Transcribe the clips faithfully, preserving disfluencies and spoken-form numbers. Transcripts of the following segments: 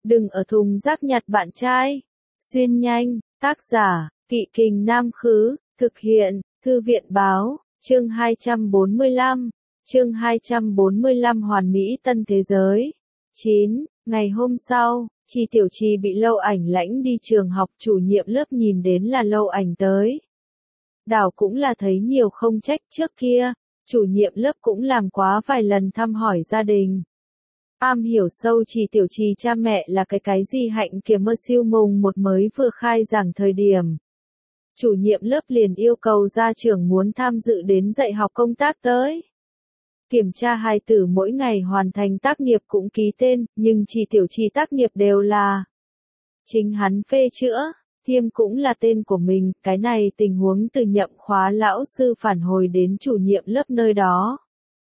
Đừng ở thùng rác nhặt bạn trai. Xuyên nhanh, tác giả, Kỵ Kình Nam Khứ, thực hiện, Thư viện Báo, chương hai trăm bốn mươi lăm, chương hai trăm bốn mươi lăm Hoàn Mỹ Tân Thế Giới. chín. Ngày hôm sau, Chi Tiểu Chi bị Lâu Ảnh lãnh đi trường học, chủ nhiệm lớp nhìn đến là Lâu Ảnh tới. Đảo cũng là thấy nhiều không trách, trước kia, chủ nhiệm lớp cũng làm quá vài lần thăm hỏi gia đình. Am hiểu sâu Chi Tiểu Chi cha mẹ là cái cái gì hạnh kiểm mơ siêu mùng một mới vừa khai giảng thời điểm. Chủ nhiệm lớp liền yêu cầu gia trưởng muốn tham dự đến dạy học công tác tới. Kiểm tra hài tử mỗi ngày hoàn thành tác nghiệp cũng ký tên, nhưng Chi Tiểu Chi tác nghiệp đều là chính hắn phê chữa, thiêm cũng là tên của mình, cái này tình huống từ nhậm khóa lão sư phản hồi đến chủ nhiệm lớp nơi đó.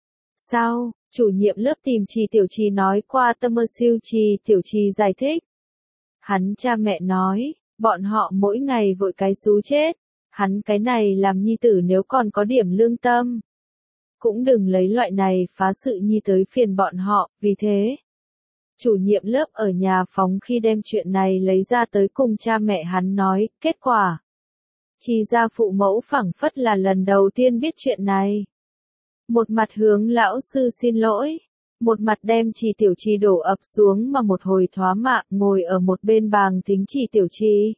Sau, chủ nhiệm lớp tìm Chi Tiểu Chi nói qua tâm mơ siêu Chi Tiểu Chi giải thích. Hắn cha mẹ nói, bọn họ mỗi ngày vội cái xú chết, hắn cái này làm nhi tử nếu còn có điểm lương tâm. Cũng đừng lấy loại này phá sự nhi tới phiền bọn họ, vì thế. Chủ nhiệm lớp ở nhà phóng khi đem chuyện này lấy ra tới cùng cha mẹ hắn nói, kết quả. Chi gia phụ mẫu phảng phất là lần đầu tiên biết chuyện này. Một mặt hướng lão sư xin lỗi, một mặt đem Chi Tiểu Chi đổ ập xuống mà một hồi thoá mạ ngồi ở một bên bàn thính Chi Tiểu Chi.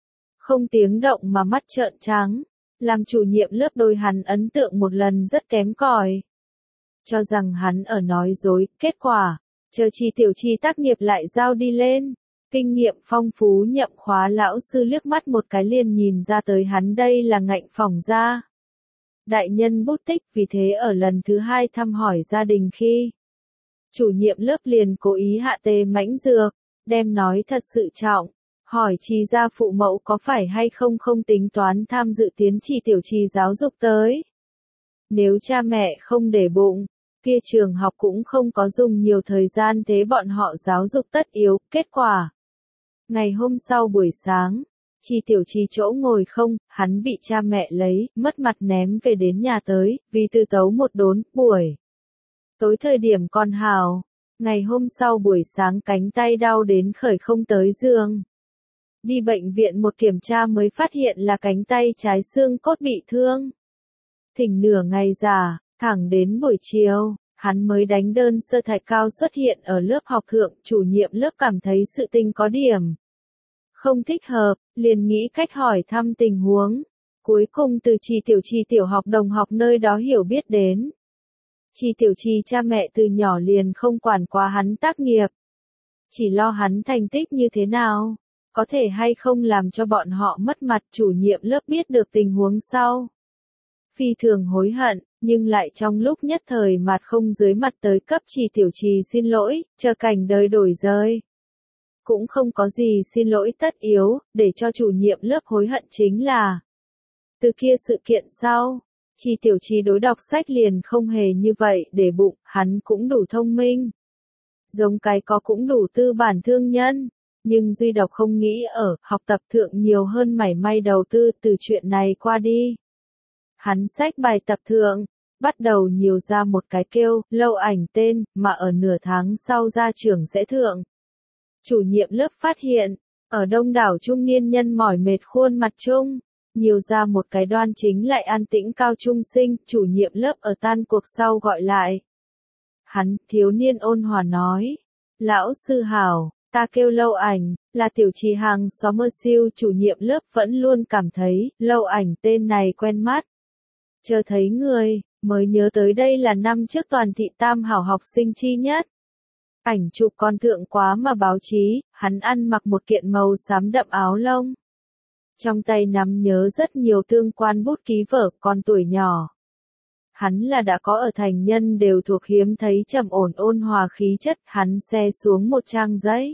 Không tiếng động mà mắt trợn trắng, làm chủ nhiệm lớp đôi hắn ấn tượng một lần rất kém cỏi. Cho rằng hắn ở nói dối, kết quả, chờ Chi Tiểu Chi tác nghiệp lại giao đi lên. Kinh nghiệm phong phú nhậm khóa lão sư liếc mắt một cái liền nhìn ra tới hắn đây là ngạnh phỏng ra. Đại nhân bút tích, vì thế ở lần thứ hai thăm hỏi gia đình khi chủ nhiệm lớp liền cố ý hạ tê mãnh dược, đem nói thật sự trọng, hỏi Chi gia phụ mẫu có phải hay không không tính toán tham dự tiến Chi Tiểu Chi giáo dục tới. Nếu cha mẹ không để bụng, kia trường học cũng không có dùng nhiều thời gian thế bọn họ giáo dục tất yếu, kết quả. Ngày hôm sau buổi sáng, Chi Tiểu Chi chỗ ngồi không, hắn bị cha mẹ lấy, mất mặt ném về đến nhà tới, vì tư tấu một đốn, buổi. Tối thời điểm còn hào, ngày hôm sau buổi sáng cánh tay đau đến khởi không tới giường. Đi bệnh viện một kiểm tra mới phát hiện là cánh tay trái xương cốt bị thương. Thỉnh nửa ngày giả, thẳng đến buổi chiều, hắn mới đánh đơn sơ thạch cao xuất hiện ở lớp học thượng, chủ nhiệm lớp cảm thấy sự tình có điểm không thích hợp, liền nghĩ cách hỏi thăm tình huống. Cuối cùng từ Chi Tiểu Chi tiểu học đồng học nơi đó hiểu biết đến. Chi Tiểu Chi cha mẹ từ nhỏ liền không quản quá hắn tác nghiệp. Chỉ lo hắn thành tích như thế nào, có thể hay không làm cho bọn họ mất mặt. Chủ nhiệm lớp biết được tình huống sau. Phi thường hối hận, nhưng lại trong lúc nhất thời mặt không dưới mặt tới cấp Chi Tiểu Chi xin lỗi, chờ cảnh đời đổi rơi. Cũng không có gì xin lỗi tất yếu, để cho chủ nhiệm lớp hối hận chính là. Từ kia sự kiện sau, Chi Tiểu Chi đối đọc sách liền không hề như vậy để bụng, hắn cũng đủ thông minh. Giống cái có cũng đủ tư bản thương nhân, nhưng duy độc không nghĩ ở học tập thượng nhiều hơn mảy may đầu tư từ chuyện này qua đi. Hắn sách bài tập thượng, bắt đầu nhiều ra một cái kêu, Lâu Ảnh tên, mà ở nửa tháng sau ra trường sẽ thượng. Chủ nhiệm lớp phát hiện, ở đông đảo trung niên nhân mỏi mệt khuôn mặt chung, nhiều ra một cái đoan chính lại an tĩnh cao trung sinh, chủ nhiệm lớp ở tan cuộc sau gọi lại. Hắn, thiếu niên ôn hòa nói, lão sư hảo, ta kêu Lâu Ảnh, là Tiểu Chi hàng xóm mơ siêu. Chủ nhiệm lớp vẫn luôn cảm thấy, Lâu Ảnh tên này quen mắt. Chờ thấy người, mới nhớ tới đây là năm trước toàn thị tam hảo học sinh chi nhất. Ảnh chụp con thượng quá mà báo chí, hắn ăn mặc một kiện màu xám đậm áo lông. Trong tay nắm nhớ rất nhiều tương quan bút ký vở, con tuổi nhỏ. Hắn là đã có ở thành nhân đều thuộc hiếm thấy trầm ổn ôn hòa khí chất, hắn xe xuống một trang giấy.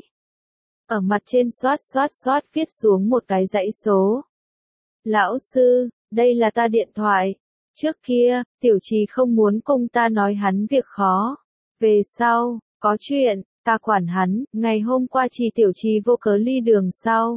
Ở mặt trên xoát xoát xoát viết xuống một cái dãy số. Lão sư, đây là ta điện thoại. Trước kia, Tiểu Chi không muốn cùng ta nói hắn việc khó. Về sau, có chuyện, ta quản hắn, ngày hôm qua Chi Tiểu Chi vô cớ ly đường sau.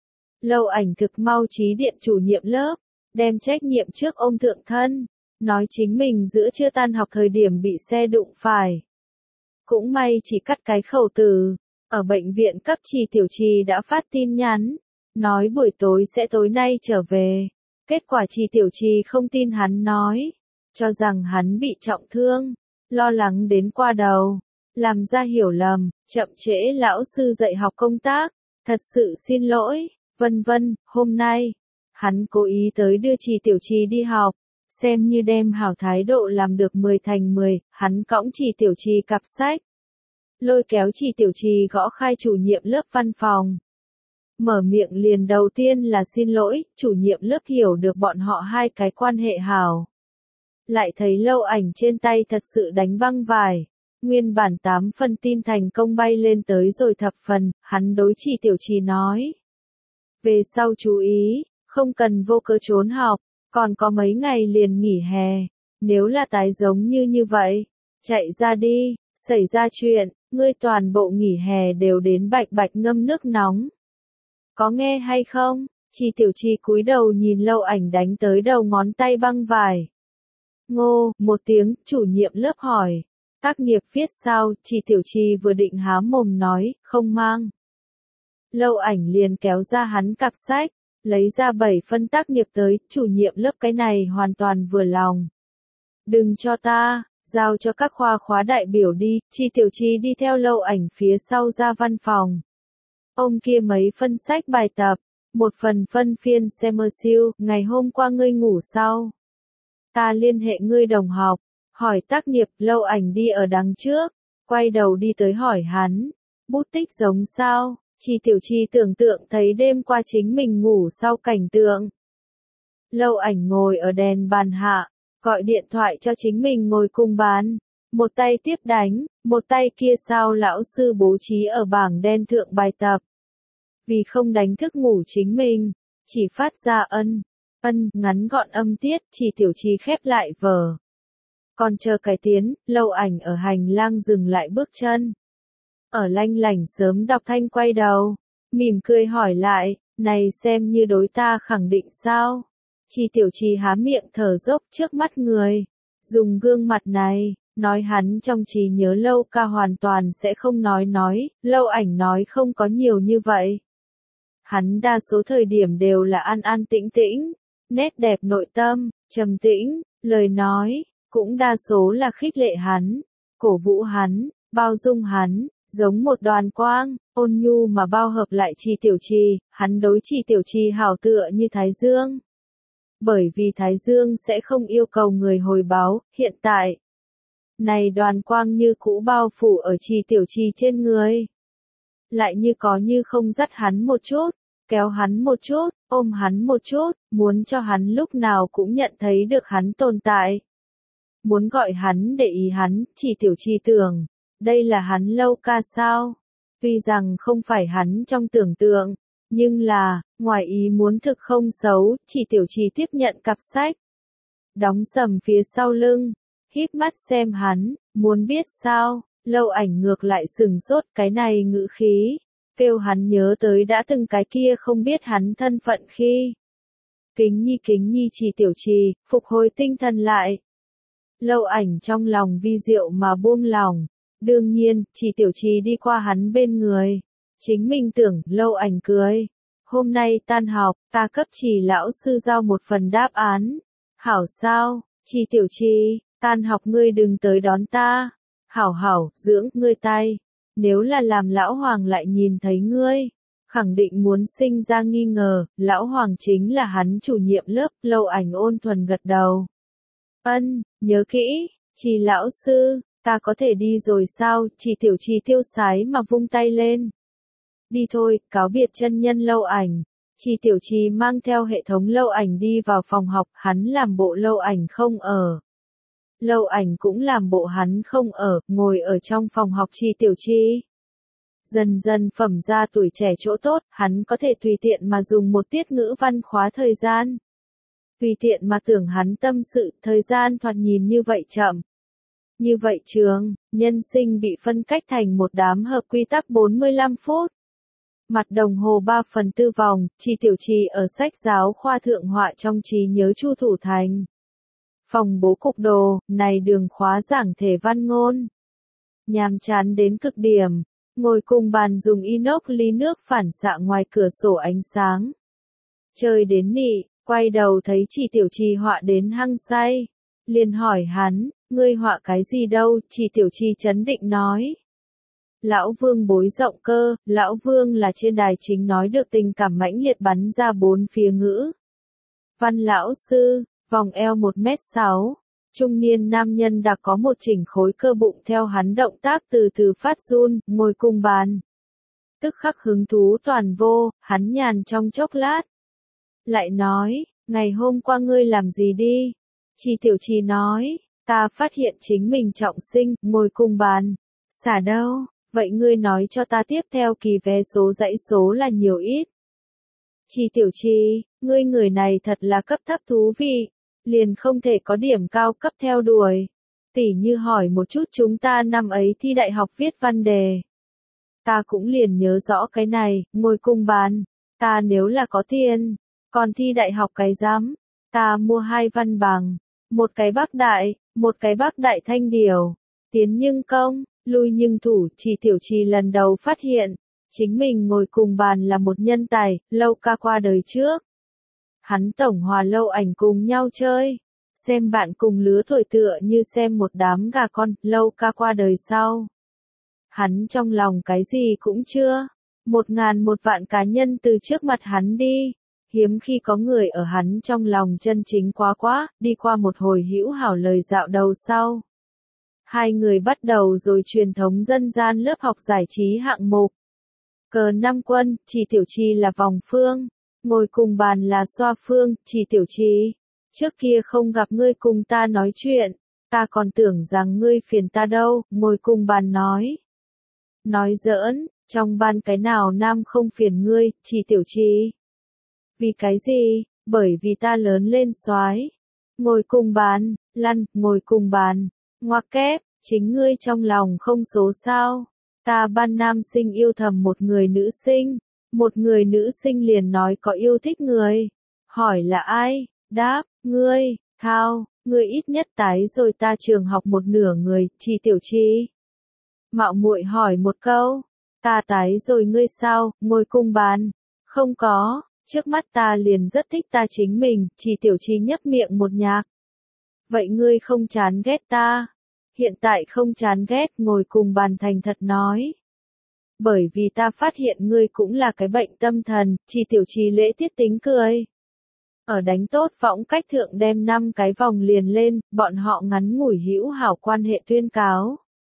Lâu Ảnh thực mau trí điện chủ nhiệm lớp, đem trách nhiệm trước ôm thượng thân, nói chính mình giữa trưa tan học thời điểm bị xe đụng phải. Cũng may chỉ cắt cái khẩu từ, Ở bệnh viện cấp Trì Tiểu Trì đã phát tin nhắn, nói buổi tối sẽ tối nay trở về. Kết quả Trì Tiểu Trì không tin hắn nói, cho rằng hắn bị trọng thương, lo lắng đến qua đầu, làm ra hiểu lầm, chậm trễ lão sư dạy học công tác, thật sự xin lỗi, vân vân, hôm nay, hắn cố ý tới đưa Trì Tiểu Trì đi học, xem như đem hảo thái độ làm được mười thành mười, hắn cõng Trì Tiểu Trì cặp sách, lôi kéo Trì Tiểu Trì gõ khai chủ nhiệm lớp văn phòng. Mở miệng liền đầu tiên là xin lỗi, chủ nhiệm lớp hiểu được bọn họ hai cái quan hệ hảo. Lại thấy Lâu Ảnh trên tay thật sự đánh băng vải. Nguyên bản tám phần tin thành công bay lên tới rồi thập phần, hắn đối Trì Tiểu Trì nói. Về sau chú ý, không cần vô cớ trốn học, còn có mấy ngày liền nghỉ hè. Nếu là tái giống như như vậy, chạy ra đi, xảy ra chuyện, ngươi toàn bộ nghỉ hè đều đến bạch bạch ngâm nước nóng. Có nghe hay không? Trì Tiểu Trì cúi đầu nhìn Lâu Ảnh đánh tới đầu ngón tay băng vải. Ngô, một tiếng, chủ nhiệm lớp hỏi. Tác nghiệp viết sao? Trì Tiểu Trì vừa định há mồm nói, không mang. Lâu Ảnh liền kéo ra hắn cặp sách, lấy ra bảy phân tác nghiệp tới, chủ nhiệm lớp cái này hoàn toàn vừa lòng. Đừng cho ta, giao cho các khoa khóa đại biểu đi, Trì Tiểu Trì đi theo Lâu Ảnh phía sau ra văn phòng. Ông kia mấy phân sách bài tập, một phần phân phiên xem mơ siêu, ngày hôm qua ngươi ngủ sau. Ta liên hệ ngươi đồng học, hỏi tác nghiệp. Lâu Ảnh đi ở đằng trước, quay đầu đi tới hỏi hắn, bút tích giống sao? Trì Tiểu Trì tưởng tượng thấy đêm qua chính mình ngủ sau cảnh tượng. Lâu Ảnh ngồi ở đèn bàn hạ, gọi điện thoại cho chính mình ngồi cùng bàn, một tay tiếp đánh, một tay kia sao lão sư bố trí ở bảng đen thượng bài tập. Vì không đánh thức ngủ chính mình, chỉ phát ra ân, ân, ngắn gọn âm tiết, Trì Tiểu Trì khép lại vở. Còn chờ cải tiến, Lâu Ảnh ở hành lang dừng lại bước chân. Ở lanh lảnh sớm đọc thanh quay đầu, mỉm cười hỏi lại, này xem như đối ta khẳng định sao? Trì Tiểu Trì há miệng thở dốc trước mắt người, dùng gương mặt này, nói hắn trong trí nhớ Lâu ca hoàn toàn sẽ không nói nói, Lâu Ảnh nói không có nhiều như vậy. Hắn đa số thời điểm đều là an an tĩnh tĩnh, nét đẹp nội tâm, trầm tĩnh, lời nói, cũng đa số là khích lệ hắn, cổ vũ hắn, bao dung hắn, giống một đoàn quang, ôn nhu mà bao hợp lại Trì Tiểu Trì, hắn đối Trì Tiểu Trì hảo tựa như Thái Dương. Bởi vì Thái Dương sẽ không yêu cầu người hồi báo, hiện tại. Này đoàn quang như cũ bao phủ ở Trì Tiểu Trì trên người. Lại như có như không dắt hắn một chút, kéo hắn một chút, ôm hắn một chút, muốn cho hắn lúc nào cũng nhận thấy được hắn tồn tại. Muốn gọi hắn để ý hắn, Trì Tiểu Trì tưởng, đây là hắn Lâu ca sao? Tuy rằng không phải hắn trong tưởng tượng, nhưng là, ngoài ý muốn thực không xấu, Trì Tiểu Trì tiếp nhận cặp sách. Đóng sầm phía sau lưng, híp mắt xem hắn, muốn biết sao? Lâu Ảnh ngược lại sừng sốt cái này ngữ khí, kêu hắn nhớ tới đã từng cái kia không biết hắn thân phận khi. Kính nhi kính nhi Trì Tiểu Trì, phục hồi tinh thần lại. Lâu Ảnh trong lòng vi diệu mà buông lòng, đương nhiên, Trì Tiểu Trì đi qua hắn bên người. Chính mình tưởng, Lâu Ảnh cười. Hôm nay tan học, ta cấp Trì lão sư giao một phần đáp án. Hảo sao, Trì Tiểu Trì, tan học ngươi đừng tới đón ta. Hảo hảo, dưỡng ngươi tay. Nếu là làm lão hoàng lại nhìn thấy ngươi, khẳng định muốn sinh ra nghi ngờ, lão hoàng chính là hắn chủ nhiệm lớp. Lâu Ảnh ôn thuần gật đầu. Ân, nhớ kỹ, Trì lão sư, ta có thể đi rồi sao? Trì Tiểu Trì tiêu sái mà vung tay lên. Đi thôi, cáo biệt chân nhân Lâu Ảnh. Trì Tiểu Trì mang theo hệ thống Lâu Ảnh đi vào phòng học, hắn làm bộ Lâu Ảnh không ở. Lâu Ảnh cũng làm bộ hắn không ở, ngồi ở trong phòng học Trì Tiểu Trì. Dần dần phẩm ra tuổi trẻ chỗ tốt, hắn có thể tùy tiện mà dùng một tiết ngữ văn khóa thời gian. Tùy tiện mà tưởng hắn tâm sự, thời gian thoạt nhìn như vậy chậm. Như vậy trường, nhân sinh bị phân cách thành một đám hợp quy tắc bốn mươi lăm phút. Mặt đồng hồ ba phần tư vòng, Trì Tiểu Trì ở sách giáo khoa thượng họa trong trí nhớ Chu Thủ Thành. Phòng bố cục đồ, này đường khóa giảng thể văn ngôn. Nhàm chán đến cực điểm, ngồi cùng bàn dùng inox ly nước phản xạ ngoài cửa sổ ánh sáng. Chơi đến nị, quay đầu thấy chị Tiểu Trì họa đến hăng say. Liền hỏi hắn, ngươi họa cái gì đâu, chị Tiểu Trì trấn định nói. Lão Vương bối rộng cơ, Lão Vương là trên đài chính nói được tình cảm mãnh liệt bắn ra bốn phía ngữ. Văn lão sư, vòng eo một mét sáu, trung niên nam nhân đã có một chỉnh khối cơ bụng theo hắn động tác từ từ phát run, ngồi cùng bàn. Tức khắc hứng thú toàn vô, hắn nhàn trong chốc lát. Lại nói, ngày hôm qua ngươi làm gì đi? Chị Tiểu Trì nói, ta phát hiện chính mình trọng sinh, ngồi cùng bàn. Xả đâu, vậy ngươi nói cho ta tiếp theo kỳ vé số dãy số là nhiều ít. Chị Tiểu Trì, ngươi người này thật là cấp thấp thú vị, liền không thể có điểm cao cấp theo đuổi. Tỉ như hỏi một chút chúng ta năm ấy thi đại học viết văn đề. Ta cũng liền nhớ rõ cái này, ngồi cùng bàn. Ta nếu là có tiền, còn thi đại học cái giám, ta mua hai văn bằng, một cái Bắc Đại, một cái Bắc Đại Thanh Điều. Tiến nhưng công, lui nhưng thủ, chị Tiểu Trì lần đầu phát hiện, chính mình ngồi cùng bàn là một nhân tài, Lâu ca qua đời trước. Hắn tổng hòa Lâu ảnh cùng nhau chơi, xem bạn cùng lứa tuổi tựa như xem một đám gà con, Lâu ca qua đời sau. Hắn trong lòng cái gì cũng chưa, một ngàn một vạn cá nhân từ trước mặt hắn đi, hiếm khi có người ở hắn trong lòng chân chính quá quá, đi qua một hồi hữu hảo lời dạo đầu sau. Hai người bắt đầu rồi truyền thống dân gian lớp học giải trí hạng mục. Cờ năm quân, chị Tiểu Trì là vòng phương, ngồi cùng bàn là xoa phương, chị Tiểu Trì. Trước kia không gặp ngươi cùng ta nói chuyện, ta còn tưởng rằng ngươi phiền ta đâu, ngồi cùng bàn nói. Nói giỡn, trong ban cái nào nam không phiền ngươi, chị Tiểu Trì. Vì cái gì? Bởi vì ta lớn lên soái. Ngồi cùng bàn, lăn, ngồi cùng bàn, ngoặc kép, chính ngươi trong lòng không số sao. Ta ban nam sinh yêu thầm một người nữ sinh, một người nữ sinh liền nói có yêu thích người. Hỏi là ai? Đáp, ngươi, thao, ngươi ít nhất tái rồi ta trường học một nửa người, chị Tiểu Trì. Mạo muội hỏi một câu, ta tái rồi ngươi sao, ngồi cùng bàn. Không có, trước mắt ta liền rất thích ta chính mình, chị Tiểu Trì nhấp miệng một nhạc. Vậy ngươi không chán ghét ta? Hiện tại không chán ghét, ngồi cùng bàn thành thật nói. Bởi vì ta phát hiện ngươi cũng là cái bệnh tâm thần, chị Tiểu Trì lễ tiết tính cười. Ở đánh tốt võng cách thượng đem năm cái vòng liền lên, bọn họ ngắn ngủi hữu hảo quan hệ tuyên cáo.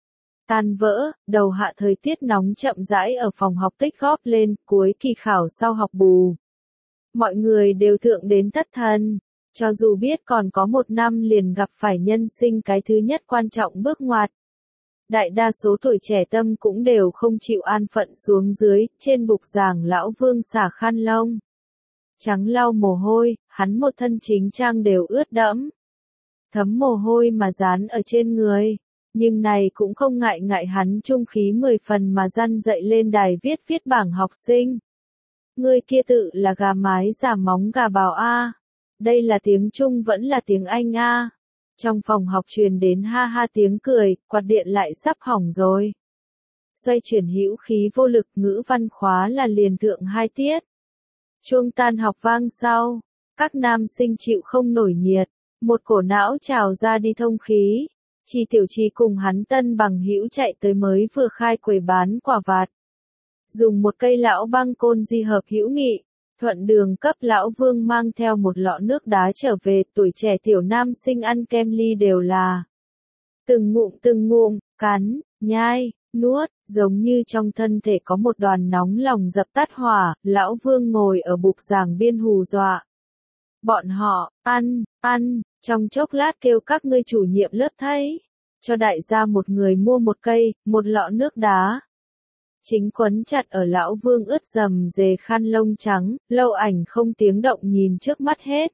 Tan vỡ, đầu hạ thời tiết nóng chậm rãi ở phòng học tích góp lên, cuối kỳ khảo sau học bù. Mọi người đều thượng đến thất thần, cho dù biết còn có một năm liền gặp phải nhân sinh cái thứ nhất quan trọng bước ngoặt. Đại đa số tuổi trẻ tâm cũng đều không chịu an phận xuống dưới, trên bục giảng lão Vương xả khăn lông. Trắng lau mồ hôi, hắn một thân chính trang đều ướt đẫm. Thấm mồ hôi mà dán ở trên người. Nhưng này cũng không ngại ngại hắn trung khí mười phần mà răn dậy lên đài viết viết bảng học sinh. Người kia tự là gà mái giả móng gà bào A. Đây là tiếng Trung vẫn là tiếng Anh A. Trong phòng học truyền đến ha ha tiếng cười, quạt điện lại sắp hỏng rồi. Xoay chuyển hữu khí vô lực, ngữ văn khóa là liền thượng hai tiết. Chuông tan học vang sau, các nam sinh chịu không nổi nhiệt, một cổ não trào ra đi thông khí. Chị Tiểu Trì cùng hắn tân bằng hữu chạy tới mới vừa khai quầy bán quả vặt. Dùng một cây lão băng côn di hợp hữu nghị, thuận đường cấp lão Vương mang theo một lọ nước đá trở về, tuổi trẻ tiểu nam sinh ăn kem ly đều là từng ngụm từng ngụm, cắn, nhai, nuốt, giống như trong thân thể có một đoàn nóng lòng dập tắt hỏa, lão Vương ngồi ở bục giảng biên hù dọa. Bọn họ, ăn, ăn, trong chốc lát kêu các ngươi chủ nhiệm lớp thấy, cho đại gia một người mua một cây, một lọ nước đá. Chính quấn chặt ở lão Vương ướt dầm dề khăn lông trắng, Lâu ảnh không tiếng động nhìn trước mắt hết.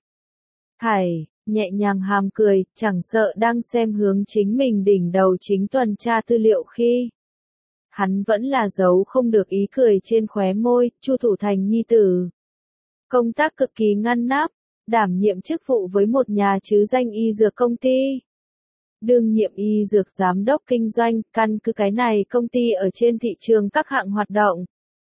Thảy, nhẹ nhàng hàm cười, chẳng sợ đang xem hướng chính mình đỉnh đầu chính tuần tra tư liệu khi. Hắn vẫn là giấu không được ý cười trên khóe môi, Chu Thủ Thành nhi tử. Công tác cực kỳ ngăn nắp, đảm nhiệm chức vụ với một nhà chứ danh y dược công ty. đương nhiệm y dược giám đốc kinh doanh, căn cứ cái này công ty ở trên thị trường các hạng hoạt động.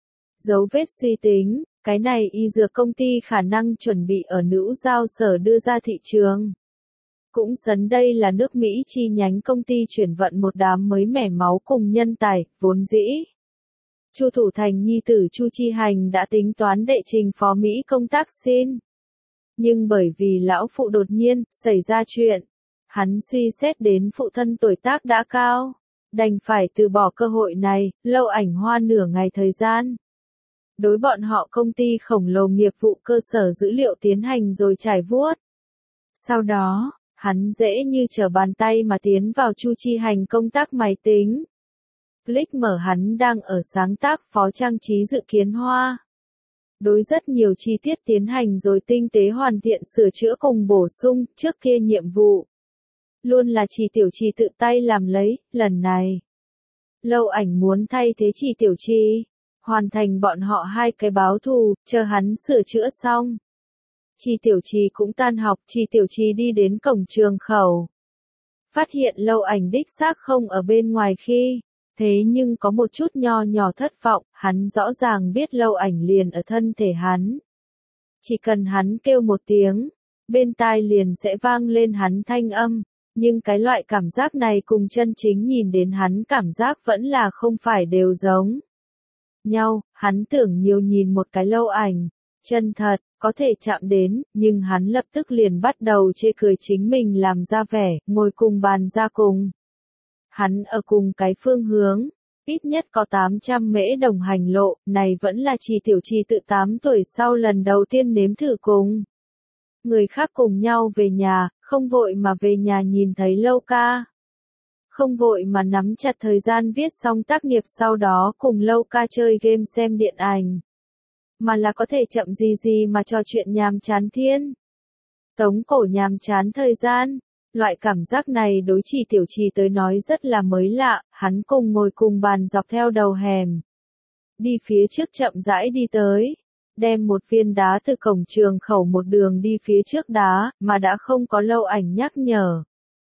Dấu vết suy tính, cái này y dược công ty khả năng chuẩn bị ở nữ giao sở đưa ra thị trường. Cũng sấn đây là nước Mỹ chi nhánh công ty chuyển vận một đám mới mẻ máu cùng nhân tài, vốn dĩ. Chu Thủ Thành nhi tử Chu Chi Hành đã tính toán đệ trình phó Mỹ công tác xin. Nhưng bởi vì lão phụ đột nhiên, xảy ra chuyện. Hắn suy xét đến phụ thân tuổi tác đã cao. Đành phải từ bỏ cơ hội này, Lâu Ảnh hoa nửa ngày thời gian. Đối bọn họ công ty khổng lồ nghiệp vụ cơ sở dữ liệu tiến hành rồi trải vuốt. Sau đó, hắn dễ như trở bàn tay mà tiến vào Chu Chi Hành công tác máy tính. Click mở hắn đang ở sáng tác phó trang trí dự kiến hoa. Đối rất nhiều chi tiết tiến hành rồi tinh tế hoàn thiện sửa chữa cùng bổ sung, trước kia nhiệm vụ. Luôn là Trì Tiểu Trì tự tay làm lấy, lần này. Lâu Ảnh muốn thay thế Trì Tiểu Trì, hoàn thành bọn họ hai cái báo thù, chờ hắn sửa chữa xong. Trì Tiểu Trì cũng tan học, Trì Tiểu Trì đi đến cổng trường khẩu. Phát hiện Lâu Ảnh đích xác không ở bên ngoài khi. Thế nhưng có một chút nho nhỏ thất vọng, hắn rõ ràng biết Lâu Ảnh liền ở thân thể hắn. Chỉ cần hắn kêu một tiếng, bên tai liền sẽ vang lên hắn thanh âm, nhưng cái loại cảm giác này cùng chân chính nhìn đến hắn cảm giác vẫn là không phải đều giống nhau, hắn tưởng nhiều nhìn một cái Lâu Ảnh, chân thật, có thể chạm đến, nhưng hắn lập tức liền bắt đầu chê cười chính mình làm ra vẻ, ngồi cùng bàn ra cùng. Hắn ở cùng cái phương hướng, ít nhất có tám trăm mễ đồng hành lộ, này vẫn là Trì Tiểu Trì tự tám tuổi sau lần đầu tiên nếm thử cùng. Người khác cùng nhau về nhà, không vội mà về nhà nhìn thấy Lâu ca. Không vội mà nắm chặt thời gian viết xong tác nghiệp sau đó cùng Lâu ca chơi game xem điện ảnh. Mà là có thể chậm gì gì mà trò chuyện nhàm chán thiên. Tống cổ nhàm chán thời gian. Loại cảm giác này đối Trì Tiểu Trì tới nói rất là mới lạ, hắn cùng ngồi cùng bàn dọc theo đầu hẻm. Đi phía trước chậm rãi đi tới, đem một viên đá từ cổng trường khẩu một đường đi phía trước đá, mà đã không có Lâu Ảnh nhắc nhở.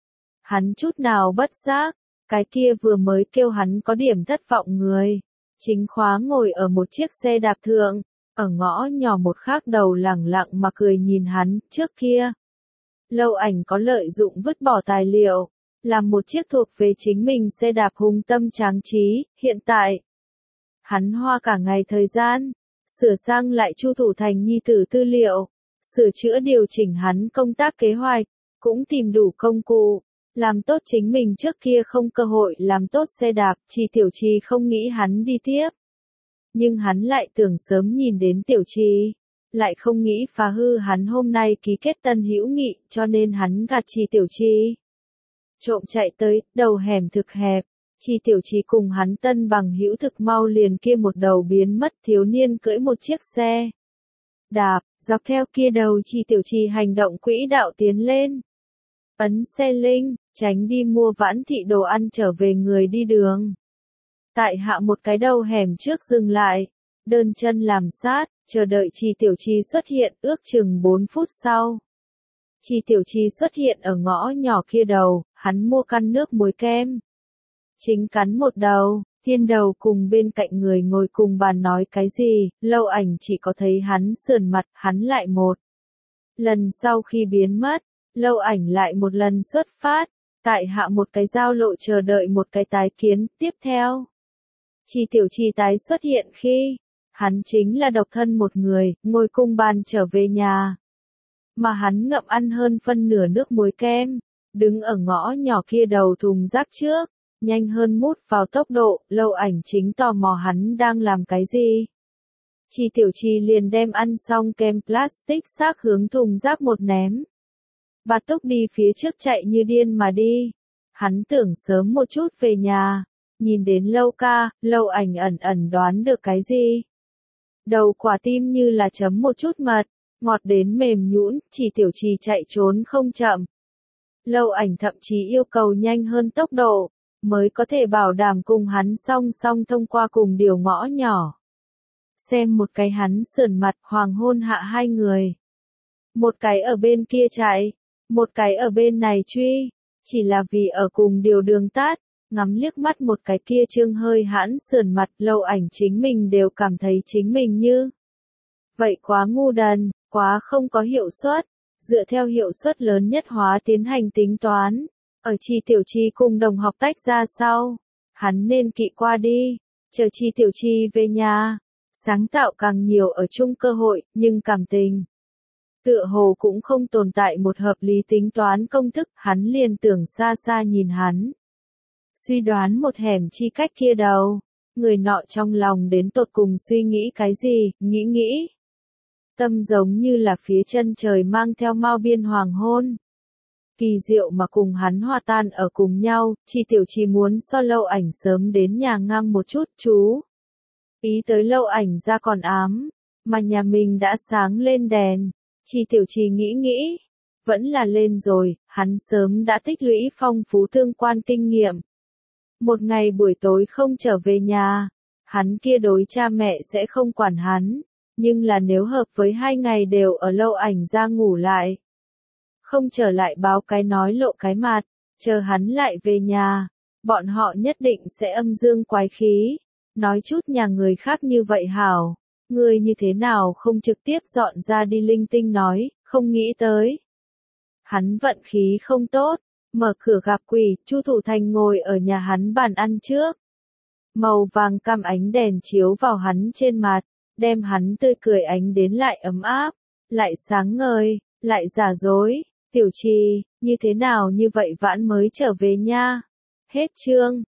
Hắn chút nào bất giác, cái kia vừa mới kêu hắn có điểm thất vọng người. Chính khóa ngồi ở một chiếc xe đạp thượng, ở ngõ nhỏ một khác đầu lẳng lặng mà cười nhìn hắn, trước kia. Lâu Ảnh có lợi dụng vứt bỏ tài liệu, làm một chiếc thuộc về chính mình xe đạp hùng tâm tráng trí, hiện tại. Hắn hoa cả ngày thời gian, sửa sang lại Chu Thủ Thành nhi tử tư liệu, sửa chữa điều chỉnh hắn công tác kế hoạch, cũng tìm đủ công cụ, làm tốt chính mình trước kia không cơ hội làm tốt xe đạp, Trì Tiểu Trì không nghĩ hắn đi tiếp. Nhưng hắn lại tưởng sớm nhìn đến Tiểu Trì. Lại không nghĩ phá hư hắn hôm nay ký kết tân hữu nghị, cho nên hắn gạt Trì Tiểu Trì. Trộm chạy tới, đầu hẻm thực hẹp, Trì Tiểu Trì cùng hắn tân bằng hữu thực mau liền kia một đầu biến mất, thiếu niên cưỡi một chiếc xe đạp, dọc theo kia đầu Trì Tiểu Trì hành động quỹ đạo tiến lên. Ấn xe linh, tránh đi mua Vãn Thị đồ ăn trở về người đi đường. Tại hạ một cái đầu hẻm trước dừng lại, đơn chân làm sát. Chờ đợi Trì Tiểu Trì xuất hiện, ước chừng bốn phút sau. Trì Tiểu Trì xuất hiện ở ngõ nhỏ kia đầu, hắn mua căn nước muối kem. Chính cắn một đầu, thiên đầu cùng bên cạnh người ngồi cùng bàn nói cái gì, Lâu Ảnh chỉ có thấy hắn sườn mặt, hắn lại một. Lần sau khi biến mất, Lâu Ảnh lại một lần xuất phát, tại hạ một cái giao lộ chờ đợi một cái tái kiến, tiếp theo. Trì Tiểu Trì tái xuất hiện khi. Hắn chính là độc thân một người, ngồi cùng bàn trở về nhà. Mà hắn ngậm ăn hơn phân nửa nước muối kem, đứng ở ngõ nhỏ kia đầu thùng rác trước, nhanh hơn mút vào tốc độ, Lâu Ảnh chính tò mò hắn đang làm cái gì. Trì Tiểu Trì liền đem ăn xong kem plastic xác hướng thùng rác một ném. Bà Túc đi phía trước chạy như điên mà đi. Hắn tưởng sớm một chút về nhà, nhìn đến Lâu ca, Lâu Ảnh ẩn ẩn đoán được cái gì. Đầu quả tim như là chấm một chút mật, ngọt đến mềm nhũn, Trì Tiểu Trì chạy trốn không chậm. Lâu Ảnh thậm chí yêu cầu nhanh hơn tốc độ, mới có thể bảo đảm cùng hắn song song thông qua cùng điều ngõ nhỏ. Xem một cái hắn sườn mặt hoàng hôn hạ hai người. Một cái ở bên kia chạy, một cái ở bên này truy. chỉ là vì ở cùng điều đường tát, ngắm liếc mắt một cái kia trương hơi hãn sườn mặt Lâu Ảnh chính mình đều cảm thấy chính mình như vậy quá ngu đần, quá không có hiệu suất, dựa theo hiệu suất lớn nhất hóa tiến hành tính toán, ở Chi Tiểu Chi cùng đồng học tách ra sau, hắn nên kỵ qua đi, chờ Chi Tiểu Chi về nhà, sáng tạo càng nhiều ở chung cơ hội, nhưng cảm tình tựa hồ cũng không tồn tại một hợp lý tính toán công thức, hắn liền tưởng xa xa nhìn hắn. Suy đoán một hẻm chi cách kia đầu, người nọ trong lòng đến tột cùng suy nghĩ cái gì, nghĩ nghĩ. Tâm giống như là phía chân trời mang theo mau biên hoàng hôn. Kỳ diệu mà cùng hắn hòa tan ở cùng nhau, Chi Tiểu Chi muốn so Lâu Ảnh sớm đến nhà ngang một chút, chú. Ý tới Lâu Ảnh ra còn ám, mà nhà mình đã sáng lên đèn. Chi Tiểu Chi nghĩ nghĩ, vẫn là lên rồi, hắn sớm đã tích lũy phong phú tương quan kinh nghiệm. Một ngày buổi tối không trở về nhà, hắn kia đối cha mẹ sẽ không quản hắn, nhưng là nếu hợp với hai ngày đều ở Lâu Ảnh ra ngủ lại. Không trở lại báo cái nói lộ cái mặt, chờ hắn lại về nhà, bọn họ nhất định sẽ âm dương quái khí, nói chút nhà người khác như vậy hảo. Ngươi như thế nào không trực tiếp dọn ra đi linh tinh nói, không nghĩ tới. Hắn vận khí không tốt, mở cửa gặp quỷ, Chu Thủ Thành ngồi ở nhà hắn bàn ăn trước. Màu vàng cam ánh đèn chiếu vào hắn trên mặt, đem hắn tươi cười ánh đến lại ấm áp, lại sáng ngời, lại giả dối. Tiểu Chi, như thế nào như vậy vãn mới trở về nha? Hết chương.